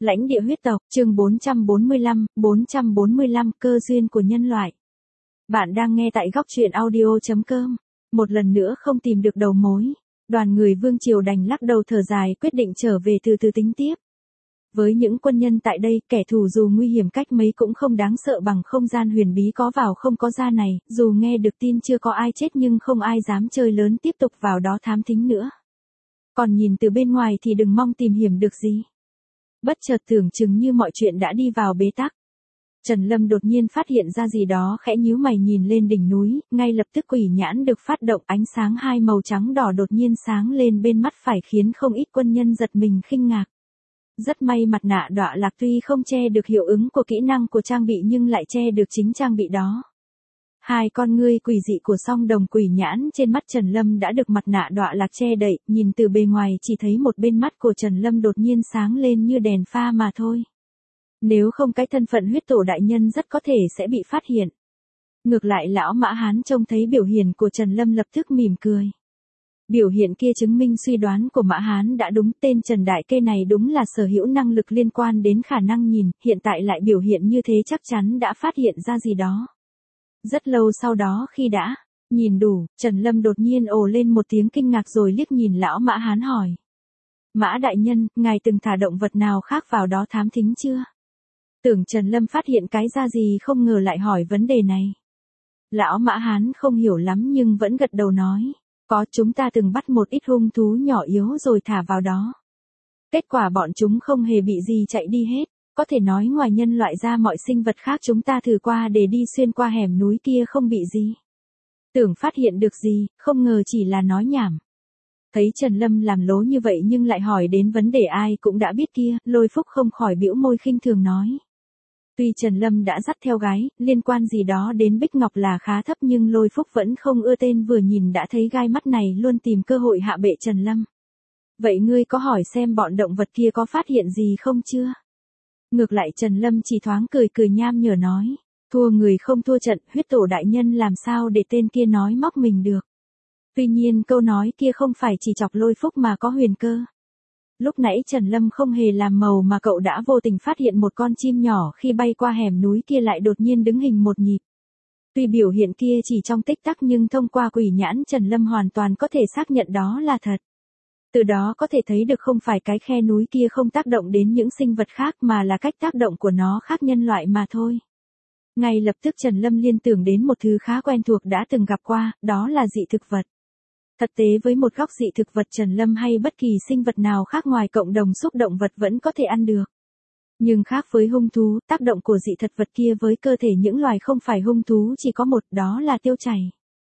Lãnh địa huyết tộc, chương 445, cơ duyên của nhân loại. Bạn đang nghe tại góc truyện audio.com. Một lần nữa không tìm được đầu mối. Đoàn người Vương Triều đành lắc đầu thở dài quyết định trở về từ từ tính tiếp. Với những quân nhân tại đây, kẻ thù dù nguy hiểm cách mấy cũng không đáng sợ bằng không gian huyền bí có vào không có ra này, dù nghe được tin chưa có ai chết nhưng không ai dám chơi lớn tiếp tục vào đó thám thính nữa. Còn nhìn từ bên ngoài thì đừng mong tìm hiểm được gì. Bất chợt tưởng chừng như mọi chuyện đã đi vào bế tắc. Trần Lâm đột nhiên phát hiện ra gì đó khẽ nhíu mày nhìn lên đỉnh núi, ngay lập tức quỷ nhãn được phát động ánh sáng hai màu trắng đỏ đột nhiên sáng lên bên mắt phải khiến không ít quân nhân giật mình kinh ngạc. Rất may mặt nạ đọa lạc tuy không che được hiệu ứng của kỹ năng của trang bị nhưng lại che được chính trang bị đó. Hai con ngươi quỷ dị của song đồng quỷ nhãn trên mắt Trần Lâm đã được mặt nạ đọa lạc che đậy, nhìn từ bề ngoài chỉ thấy một bên mắt của Trần Lâm đột nhiên sáng lên như đèn pha mà thôi. Nếu không cái thân phận huyết tổ đại nhân rất có thể sẽ bị phát hiện. Ngược lại lão Mã Hán trông thấy biểu hiện của Trần Lâm lập tức mỉm cười. Biểu hiện kia chứng minh suy đoán của Mã Hán đã đúng, tên Trần Đại Kê này đúng là sở hữu năng lực liên quan đến khả năng nhìn, hiện tại lại biểu hiện như thế chắc chắn đã phát hiện ra gì đó. Rất lâu sau đó khi đã nhìn đủ, Trần Lâm đột nhiên ồ lên một tiếng kinh ngạc rồi liếc nhìn lão Mã Hán hỏi. Mã đại nhân, ngài từng thả động vật nào khác vào đó thám thính chưa? Tưởng Trần Lâm phát hiện cái ra gì không ngờ lại hỏi vấn đề này. Lão Mã Hán không hiểu lắm nhưng vẫn gật đầu nói. Có, chúng ta từng bắt một ít hung thú nhỏ yếu rồi thả vào đó. Kết quả bọn chúng không hề bị gì chạy đi hết. Có thể nói ngoài nhân loại ra mọi sinh vật khác chúng ta thử qua để đi xuyên qua hẻm núi kia không bị gì. Tưởng phát hiện được gì, không ngờ chỉ là nói nhảm. Thấy Trần Lâm làm lố như vậy nhưng lại hỏi đến vấn đề ai cũng đã biết kia, Lôi Phúc không khỏi bĩu môi khinh thường nói. Tuy Trần Lâm đã dắt theo gái, liên quan gì đó đến Bích Ngọc là khá thấp nhưng Lôi Phúc vẫn không ưa tên vừa nhìn đã thấy gai mắt này luôn tìm cơ hội hạ bệ Trần Lâm. Vậy ngươi có hỏi xem bọn động vật kia có phát hiện gì không chưa? Ngược lại Trần Lâm chỉ thoáng cười cười nham nhở nói. Thua người không thua trận, huyết tổ đại nhân làm sao để tên kia nói móc mình được. Tuy nhiên câu nói kia không phải chỉ chọc Lôi Phúc mà có huyền cơ. Lúc nãy Trần Lâm không hề làm màu mà cậu đã vô tình phát hiện một con chim nhỏ khi bay qua hẻm núi kia lại đột nhiên đứng hình một nhịp. Tuy biểu hiện kia chỉ trong tích tắc nhưng thông qua quỷ nhãn Trần Lâm hoàn toàn có thể xác nhận đó là thật. Từ đó có thể thấy được không phải cái khe núi kia không tác động đến những sinh vật khác mà là cách tác động của nó khác nhân loại mà thôi. Ngay lập tức Trần Lâm liên tưởng đến một thứ khá quen thuộc đã từng gặp qua, đó là dị thực vật. Thực tế với một góc dị thực vật Trần Lâm hay bất kỳ sinh vật nào khác ngoài cộng đồng xúc động vật vẫn có thể ăn được. Nhưng khác với hung thú, tác động của dị thực vật kia với cơ thể những loài không phải hung thú chỉ có một, đó là tiêu chảy.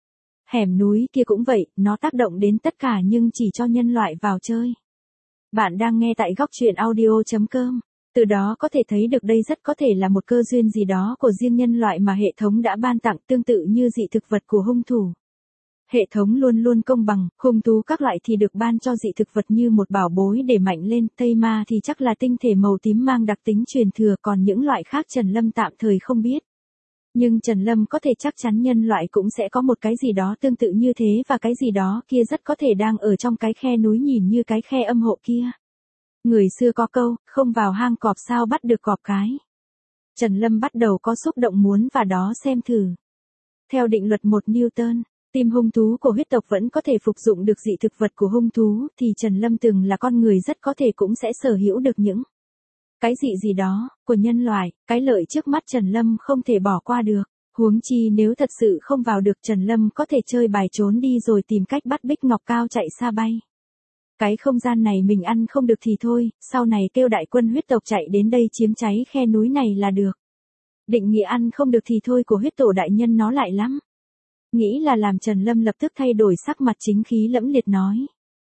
Hẻm núi kia cũng vậy, nó tác động đến tất cả nhưng chỉ cho nhân loại vào chơi. Bạn đang nghe tại góc truyện audio.com. Từ đó có thể thấy được đây rất có thể là một cơ duyên gì đó của riêng nhân loại mà hệ thống đã ban tặng tương tự như dị thực vật của hung thủ. Hệ thống luôn luôn công bằng, hung thú các loại thì được ban cho dị thực vật như một bảo bối để mạnh lên, Tây Ma thì chắc là tinh thể màu tím mang đặc tính truyền thừa còn những loại khác Trần Lâm tạm thời không biết. Nhưng Trần Lâm có thể chắc chắn nhân loại cũng sẽ có một cái gì đó tương tự như thế và cái gì đó kia rất có thể đang ở trong cái khe núi nhìn như cái khe âm hộ kia. Người xưa có câu, không vào hang cọp sao bắt được cọp cái. Trần Lâm bắt đầu có xúc động muốn vào đó xem thử. Theo định luật 1 Newton, tim hung thú của huyết tộc vẫn có thể phục dụng được dị thực vật của hung thú thì Trần Lâm từng là con người rất có thể cũng sẽ sở hữu được những cái gì đó của nhân loại, cái lợi trước mắt Trần Lâm không thể bỏ qua được. Huống chi nếu thật sự không vào được Trần Lâm có thể chơi bài trốn đi rồi tìm cách bắt Bích Ngọc Cao chạy xa bay. Cái không gian này mình ăn không được thì thôi, sau này kêu đại quân huyết tộc chạy đến đây chiếm cháy khe núi này là được. Định nghĩa ăn không được thì thôi của huyết tổ đại nhân nó lại lắm. Nghĩ là làm Trần Lâm lập tức thay đổi sắc mặt chính khí lẫm liệt nói.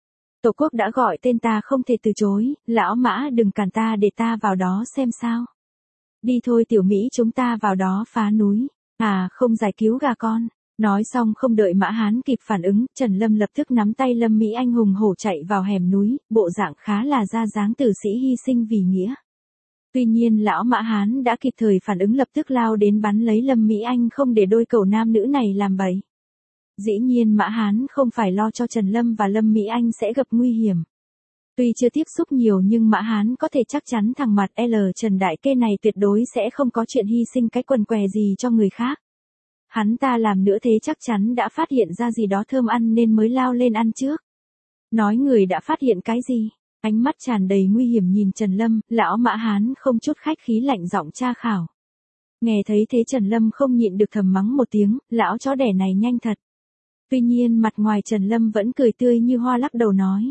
Tổ quốc đã gọi tên ta không thể từ chối, lão Mã đừng cản ta để ta vào đó xem sao. Đi thôi tiểu Mỹ chúng ta vào đó phá núi, không giải cứu gà con. Nói xong không đợi Mã Hán kịp phản ứng, Trần Lâm lập tức nắm tay Lâm Mỹ Anh hùng hổ chạy vào hẻm núi, bộ dạng khá là ra dáng tử sĩ hy sinh vì nghĩa. Tuy nhiên lão Mã Hán đã kịp thời phản ứng lập tức lao đến bắn lấy Lâm Mỹ Anh không để đôi cẩu nam nữ này làm bậy. Dĩ nhiên Mã Hán không phải lo cho Trần Lâm và Lâm Mỹ Anh sẽ gặp nguy hiểm. Tuy chưa tiếp xúc nhiều nhưng Mã Hán có thể chắc chắn thằng mặt L Trần Đại Kê này tuyệt đối sẽ không có chuyện hy sinh cái quần què gì cho người khác. Hắn ta làm nữa thế chắc chắn đã phát hiện ra gì đó thơm ăn nên mới lao lên ăn trước. Nói người đã phát hiện cái gì? Ánh mắt tràn đầy nguy hiểm nhìn Trần Lâm, lão Mã Hán không chút khách khí lạnh giọng tra khảo. Nghe thấy thế Trần Lâm không nhịn được thầm mắng một tiếng, lão chó đẻ này nhanh thật. Tuy nhiên mặt ngoài Trần Lâm vẫn cười tươi như hoa lắc đầu nói.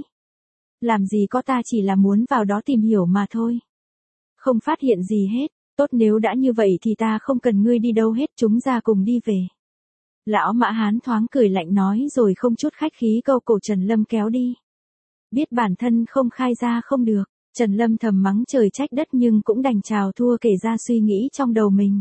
Làm gì có, ta chỉ là muốn vào đó tìm hiểu mà thôi. Không phát hiện gì hết, tốt nếu đã như vậy thì ta không cần ngươi đi đâu hết, chúng ra cùng đi về. Lão Mã Hán thoáng cười lạnh nói rồi không chút khách khí câu cổ Trần Lâm kéo đi. Biết bản thân không khai ra không được, Trần Lâm thầm mắng trời trách đất nhưng cũng đành chào thua kể ra suy nghĩ trong đầu mình.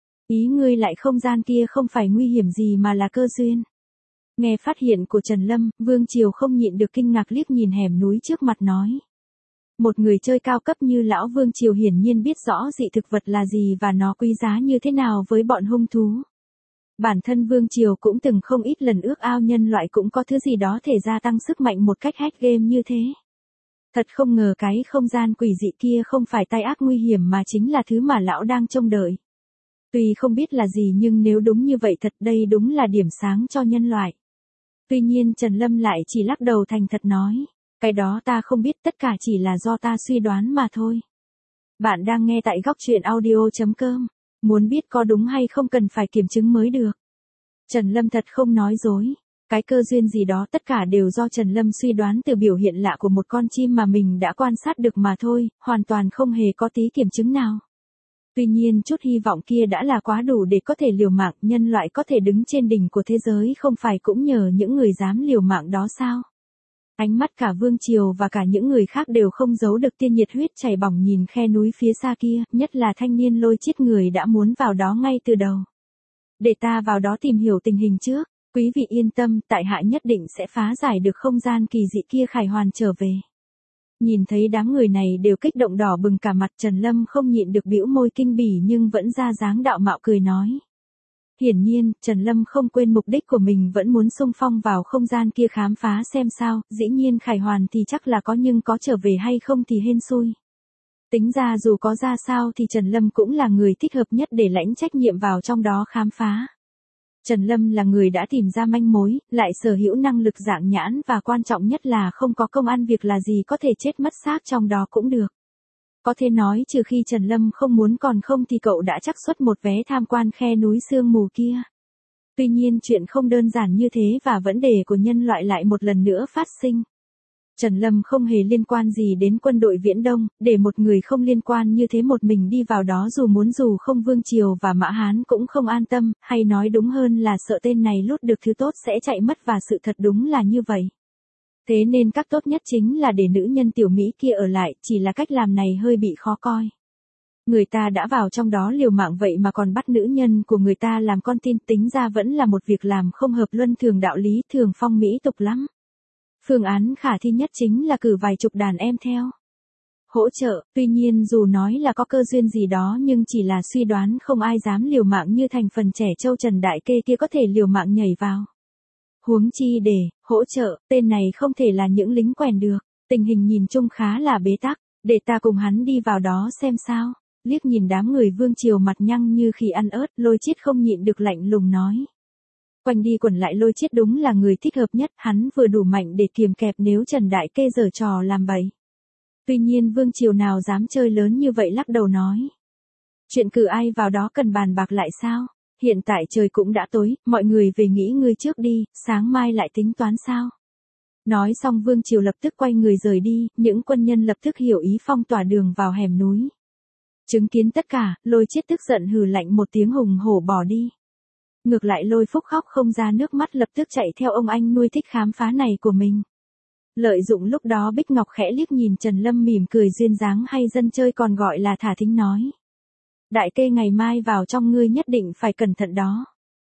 Ý ngươi lại không gian kia không phải nguy hiểm gì mà là cơ duyên. Nghe phát hiện của Trần Lâm, Vương Triều không nhịn được kinh ngạc liếc nhìn hẻm núi trước mặt nói. Một người chơi cao cấp như lão Vương Triều hiển nhiên biết rõ dị thực vật là gì và nó quý giá như thế nào với bọn hung thú. Bản thân Vương Triều cũng từng không ít lần ước ao nhân loại cũng có thứ gì đó thể gia tăng sức mạnh một cách hack game như thế. Thật không ngờ cái không gian quỷ dị kia không phải tai ác nguy hiểm mà chính là thứ mà lão đang trông đợi. Tuy không biết là gì nhưng nếu đúng như vậy thật đây đúng là điểm sáng cho nhân loại. Tuy nhiên Trần Lâm lại chỉ lắc đầu thành thật nói, cái đó ta không biết, tất cả chỉ là do ta suy đoán mà thôi. Bạn đang nghe tại góc truyện audio.com, muốn biết có đúng hay không cần phải kiểm chứng mới được. Trần Lâm thật không nói dối, cái cơ duyên gì đó tất cả đều do Trần Lâm suy đoán từ biểu hiện lạ của một con chim mà mình đã quan sát được mà thôi, hoàn toàn không hề có tí kiểm chứng nào. Tuy nhiên chút hy vọng kia đã là quá đủ để có thể liều mạng, nhân loại có thể đứng trên đỉnh của thế giới không phải cũng nhờ những người dám liều mạng đó sao? Ánh mắt cả Vương Triều và cả những người khác đều không giấu được tia nhiệt huyết chảy bỏng nhìn khe núi phía xa kia, nhất là thanh niên Lôi Chiết người đã muốn vào đó ngay từ đầu. Để ta vào đó tìm hiểu tình hình trước, quý vị yên tâm, tại hạ nhất định sẽ phá giải được không gian kỳ dị kia khải hoàn trở về. Nhìn thấy đám người này đều kích động đỏ bừng cả mặt, Trần Lâm không nhịn được bĩu môi kinh bỉ nhưng vẫn ra dáng đạo mạo cười nói. Hiển nhiên, Trần Lâm không quên mục đích của mình, vẫn muốn xung phong vào không gian kia khám phá xem sao, dĩ nhiên khải hoàn thì chắc là có nhưng có trở về hay không thì hên xui. Tính ra dù có ra sao thì Trần Lâm cũng là người thích hợp nhất để lãnh trách nhiệm vào trong đó khám phá. Trần Lâm là người đã tìm ra manh mối, lại sở hữu năng lực dạng nhãn và quan trọng nhất là không có công ăn việc là gì có thể chết mất xác trong đó cũng được. Có thể nói trừ khi Trần Lâm không muốn, còn không thì cậu đã trắc xuất một vé tham quan khe núi sương mù kia. Tuy nhiên chuyện không đơn giản như thế và vấn đề của nhân loại lại một lần nữa phát sinh. Trần Lâm không hề liên quan gì đến quân đội Viễn Đông, để một người không liên quan như thế một mình đi vào đó dù muốn dù không, Vương Triều và Mã Hán cũng không an tâm, hay nói đúng hơn là sợ tên này lút được thứ tốt sẽ chạy mất và sự thật đúng là như vậy. Thế nên cách tốt nhất chính là để nữ nhân tiểu Mỹ kia ở lại, chỉ là cách làm này hơi bị khó coi. Người ta đã vào trong đó liều mạng vậy mà còn bắt nữ nhân của người ta làm con tin, tính ra vẫn là một việc làm không hợp luân thường đạo lý, thường phong mỹ tục lắm. Phương án khả thi nhất chính là cử vài chục đàn em theo hỗ trợ, tuy nhiên dù nói là có cơ duyên gì đó nhưng chỉ là suy đoán, không ai dám liều mạng như thành phần trẻ trâu Trần Đại Kê kia có thể liều mạng nhảy vào. Huống chi để hỗ trợ, tên này không thể là những lính quèn được, tình hình nhìn chung khá là bế tắc, để ta cùng hắn đi vào đó xem sao. Liếc nhìn đám người Vương Triều mặt nhăng như khi ăn ớt, Lôi Chiết không nhịn được lạnh lùng nói. Quanh đi quẩn lại Lôi Chiết đúng là người thích hợp nhất, hắn vừa đủ mạnh để kiềm kẹp nếu Trần Đại Kê giở trò làm bậy. Tuy nhiên Vương Triều nào dám chơi lớn như vậy, lắc đầu nói. Chuyện cử ai vào đó cần bàn bạc lại sao? Hiện tại trời cũng đã tối, mọi người về nghỉ ngơi trước đi, sáng mai lại tính toán sao? Nói xong Vương Triều lập tức quay người rời đi, những quân nhân lập tức hiểu ý phong tỏa đường vào hẻm núi. Chứng kiến tất cả, Lôi Chiết tức giận hừ lạnh một tiếng hùng hổ bỏ đi. Ngược lại Lôi Phúc khóc không ra nước mắt, lập tức chạy theo ông anh nuôi thích khám phá này của mình. Lợi dụng lúc đó Bích Ngọc khẽ liếc nhìn Trần Lâm mỉm cười duyên dáng, hay dân chơi còn gọi là thả thính nói. Đại Kê ngày mai vào trong, ngươi nhất định phải cẩn thận đó.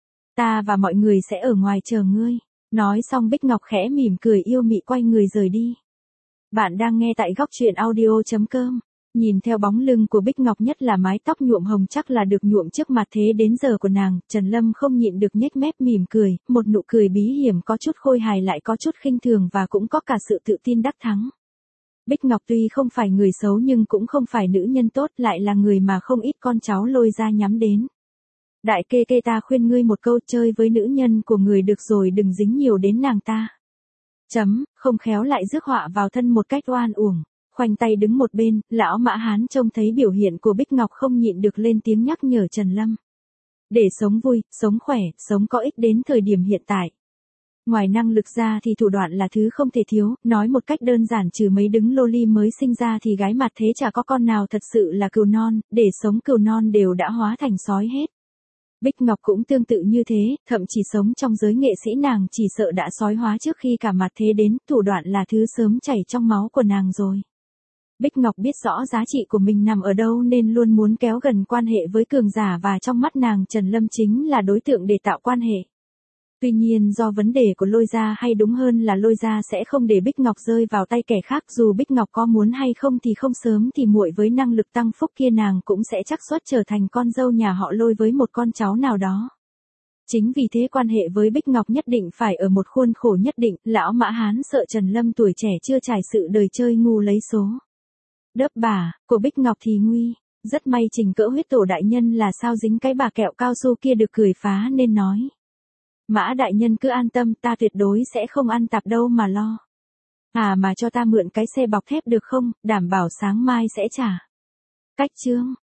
Ta và mọi người sẽ ở ngoài chờ ngươi. Nói xong Bích Ngọc khẽ mỉm cười yêu mị quay người rời đi. Bạn đang nghe tại góc truyện audio.com. Nhìn theo bóng lưng của Bích Ngọc, nhất là mái tóc nhuộm hồng chắc là được nhuộm trước mặt thế đến giờ của nàng, Trần Lâm không nhịn được nhếch mép mỉm cười, một nụ cười bí hiểm có chút khôi hài lại có chút khinh thường và cũng có cả sự tự tin đắc thắng. Bích Ngọc tuy không phải người xấu nhưng cũng không phải nữ nhân tốt, lại là người mà không ít con cháu Lôi gia nhắm đến. Đại kê kê, ta khuyên ngươi một câu, chơi với nữ nhân của người được rồi đừng dính nhiều đến nàng ta. Không khéo lại rước họa vào thân một cách oan uổng. Khoanh tay đứng một bên, lão Mã Hán trông thấy biểu hiện của Bích Ngọc không nhịn được lên tiếng nhắc nhở Trần Lâm. Để sống vui, sống khỏe, sống có ích đến thời điểm hiện tại. Ngoài năng lực ra thì thủ đoạn là thứ không thể thiếu, nói một cách đơn giản trừ mấy đứng loli mới sinh ra thì gái mặt thế chả có con nào thật sự là cừu non, để sống cừu non đều đã hóa thành sói hết. Bích Ngọc cũng tương tự như thế, thậm chỉ sống trong giới nghệ sĩ nàng chỉ sợ đã sói hóa trước khi cả mặt thế đến, thủ đoạn là thứ sớm chảy trong máu của nàng rồi. Bích Ngọc biết rõ giá trị của mình nằm ở đâu nên luôn muốn kéo gần quan hệ với cường giả, và trong mắt nàng Trần Lâm chính là đối tượng để tạo quan hệ. Tuy nhiên do vấn đề của Lôi gia, hay đúng hơn là Lôi gia sẽ không để Bích Ngọc rơi vào tay kẻ khác, dù Bích Ngọc có muốn hay không thì không sớm thì muộn với năng lực tăng phúc kia nàng cũng sẽ xác suất trở thành con dâu nhà họ Lôi với một con cháu nào đó. Chính vì thế quan hệ với Bích Ngọc nhất định phải ở một khuôn khổ nhất định, lão Mã Hán sợ Trần Lâm tuổi trẻ chưa trải sự đời chơi ngu lấy số. Đớp bà, của Bích Ngọc thì nguy, rất may Trình Cỡ Huyết Tổ đại nhân là sao dính cái bà kẹo cao su kia được cười phá nên nói. Mã đại nhân cứ an tâm, ta tuyệt đối sẽ không ăn tạp đâu mà lo. Mà cho ta mượn cái xe bọc thép được không, đảm bảo sáng mai sẽ trả. Cách chương.